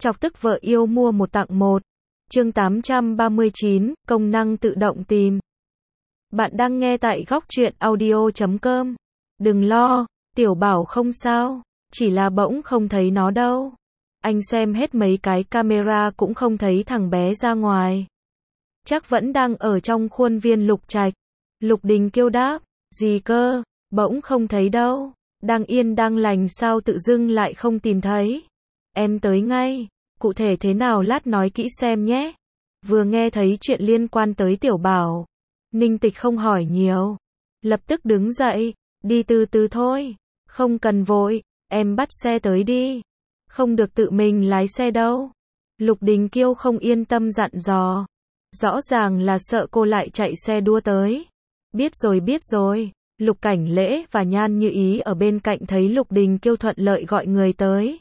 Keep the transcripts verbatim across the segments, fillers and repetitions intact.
Chọc tức vợ yêu mua một tặng một. Chương tám trăm ba mươi chín, công năng tự động tìm. Bạn đang nghe tại góc truyện audio chấm com. Đừng lo, Tiểu Bảo không sao, chỉ là bỗng không thấy nó đâu. Anh xem hết mấy cái camera cũng không thấy thằng bé ra ngoài. Chắc vẫn đang ở trong khuôn viên Lục Trạch. Lục Đình kêu đáp, gì cơ, bỗng không thấy đâu. Đang yên đang lành sao tự dưng lại không tìm thấy. Em tới ngay, cụ thể thế nào lát nói kỹ xem nhé. Vừa nghe thấy chuyện liên quan tới Tiểu Bảo, Ninh Tịch không hỏi nhiều, lập tức đứng dậy, đi từ từ thôi, không cần vội, em bắt xe tới đi, không được tự mình lái xe đâu. Lục Đình Kiêu không yên tâm dặn dò, rõ ràng là sợ cô lại chạy xe đua tới. Biết rồi biết rồi. Lục Cảnh Lễ và Nhan Như Ý ở bên cạnh thấy Lục Đình Kiêu thuận lợi gọi người tới,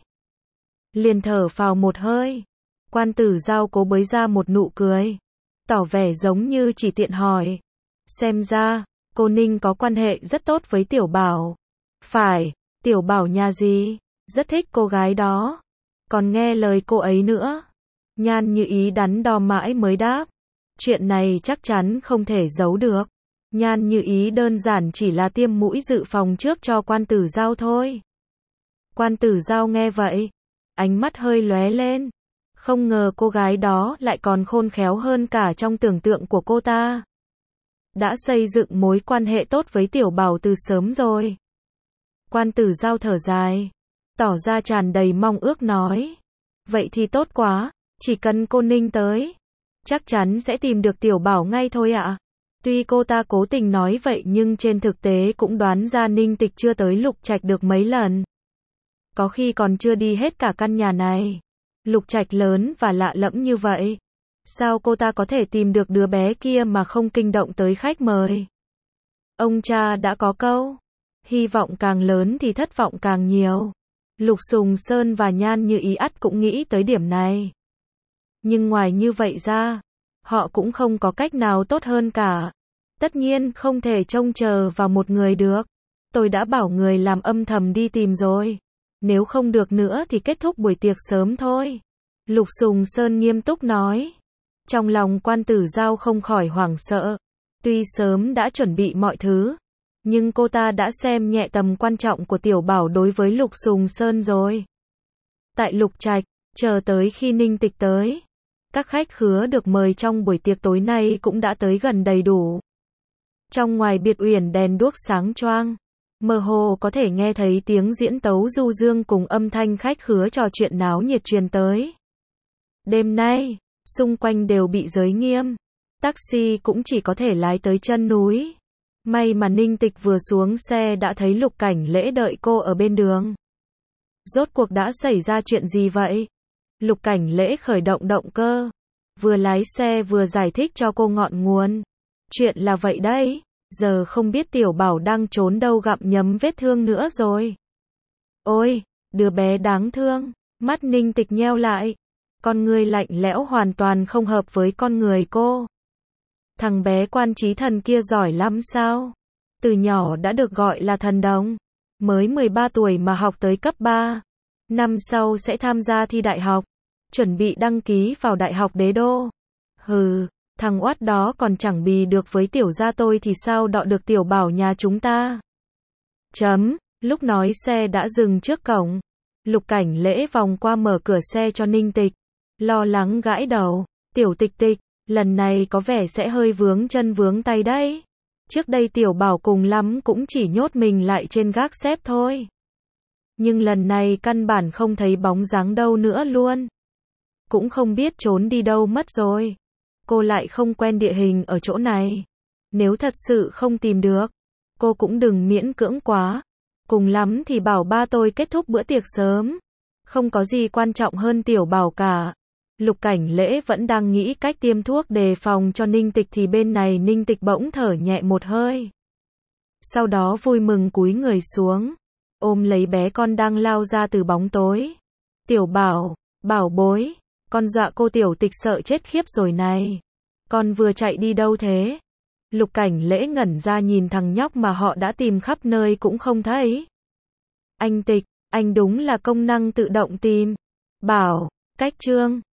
liền thở phào một hơi. Quan Tử Giao cố bới ra một nụ cười, tỏ vẻ giống như chỉ tiện hỏi. Xem ra, cô Ninh có quan hệ rất tốt với Tiểu Bảo. Phải, Tiểu Bảo nhà gì, rất thích cô gái đó, còn nghe lời cô ấy nữa. Nhan Như Ý đắn đo mãi mới đáp, chuyện này chắc chắn không thể giấu được. Nhan Như Ý đơn giản chỉ là tiêm mũi dự phòng trước cho Quan Tử Giao thôi. Quan Tử Giao nghe vậy, ánh mắt hơi lóe lên, không ngờ cô gái đó lại còn khôn khéo hơn cả trong tưởng tượng của cô ta. Đã xây dựng mối quan hệ tốt với Tiểu Bảo từ sớm rồi. Quan Tử Giao thở dài, tỏ ra tràn đầy mong ước nói, vậy thì tốt quá, chỉ cần cô Ninh tới, chắc chắn sẽ tìm được Tiểu Bảo ngay thôi ạ. Tuy cô ta cố tình nói vậy nhưng trên thực tế cũng đoán ra Ninh Tịch chưa tới Lục Trạch được mấy lần. Có khi còn chưa đi hết cả căn nhà này. Lục Trạch lớn và lạ lẫm như vậy, sao cô ta có thể tìm được đứa bé kia mà không kinh động tới khách mời. Ông cha đã có câu, hy vọng càng lớn thì thất vọng càng nhiều. Lục Sùng Sơn và Nhan Như Ý ắt cũng nghĩ tới điểm này. Nhưng ngoài như vậy ra, họ cũng không có cách nào tốt hơn cả. Tất nhiên không thể trông chờ vào một người được. Tôi đã bảo người làm âm thầm đi tìm rồi. Nếu không được nữa thì kết thúc buổi tiệc sớm thôi. Lục Sùng Sơn nghiêm túc nói. Trong lòng Quan Tử Giao không khỏi hoảng sợ. Tuy sớm đã chuẩn bị mọi thứ, nhưng cô ta đã xem nhẹ tầm quan trọng của Tiểu Bảo đối với Lục Sùng Sơn rồi. Tại Lục Trạch, chờ tới khi Ninh Tịch tới, các khách khứa được mời trong buổi tiệc tối nay cũng đã tới gần đầy đủ. Trong ngoài biệt uyển đèn đuốc sáng choang, mơ hồ có thể nghe thấy tiếng diễn tấu du dương cùng âm thanh khách khứa trò chuyện náo nhiệt truyền tới. Đêm nay, xung quanh đều bị giới nghiêm, taxi cũng chỉ có thể lái tới chân núi. May mà Ninh Tịch vừa xuống xe đã thấy Lục Cảnh Lễ đợi cô ở bên đường. Rốt cuộc đã xảy ra chuyện gì vậy? Lục Cảnh Lễ khởi động động cơ, vừa lái xe vừa giải thích cho cô ngọn nguồn. Chuyện là vậy đấy, giờ không biết Tiểu Bảo đang trốn đâu gặm nhấm vết thương nữa rồi. Ôi, đứa bé đáng thương. Mắt Ninh Tịch nheo lại, con người lạnh lẽo hoàn toàn không hợp với con người cô. Thằng bé Quan Chí Thần kia giỏi lắm sao? Từ nhỏ đã được gọi là thần đồng, mới mười ba tuổi mà học tới cấp ba. Năm sau sẽ tham gia thi đại học, chuẩn bị đăng ký vào Đại học Đế Đô. Hừ, thằng oát đó còn chẳng bì được với Tiểu gia tôi thì sao đọ được Tiểu Bảo nhà chúng ta. Chấm, lúc nói xe đã dừng trước cổng. Lục Cảnh Lễ vòng qua mở cửa xe cho Ninh Tịch, lo lắng gãi đầu, Tiểu Tịch Tịch, lần này có vẻ sẽ hơi vướng chân vướng tay đấy. Trước đây Tiểu Bảo cùng lắm cũng chỉ nhốt mình lại trên gác xếp thôi. Nhưng lần này căn bản không thấy bóng dáng đâu nữa luôn. Cũng không biết trốn đi đâu mất rồi. Cô lại không quen địa hình ở chỗ này. Nếu thật sự không tìm được, cô cũng đừng miễn cưỡng quá. Cùng lắm thì bảo ba tôi kết thúc bữa tiệc sớm. Không có gì quan trọng hơn Tiểu Bảo cả. Lục Cảnh Lễ vẫn đang nghĩ cách tiêm thuốc đề phòng cho Ninh Tịch thì bên này Ninh Tịch bỗng thở nhẹ một hơi. Sau đó vui mừng cúi người xuống, ôm lấy bé con đang lao ra từ bóng tối. Tiểu Bảo, bảo bối, con dọa cô Tiểu Tịch sợ chết khiếp rồi này. Con vừa chạy đi đâu thế? Lục Cảnh Lễ ngẩn ra nhìn thằng nhóc mà họ đã tìm khắp nơi cũng không thấy. Anh Tịch, anh đúng là công năng tự động tìm. Bảo, Cách chương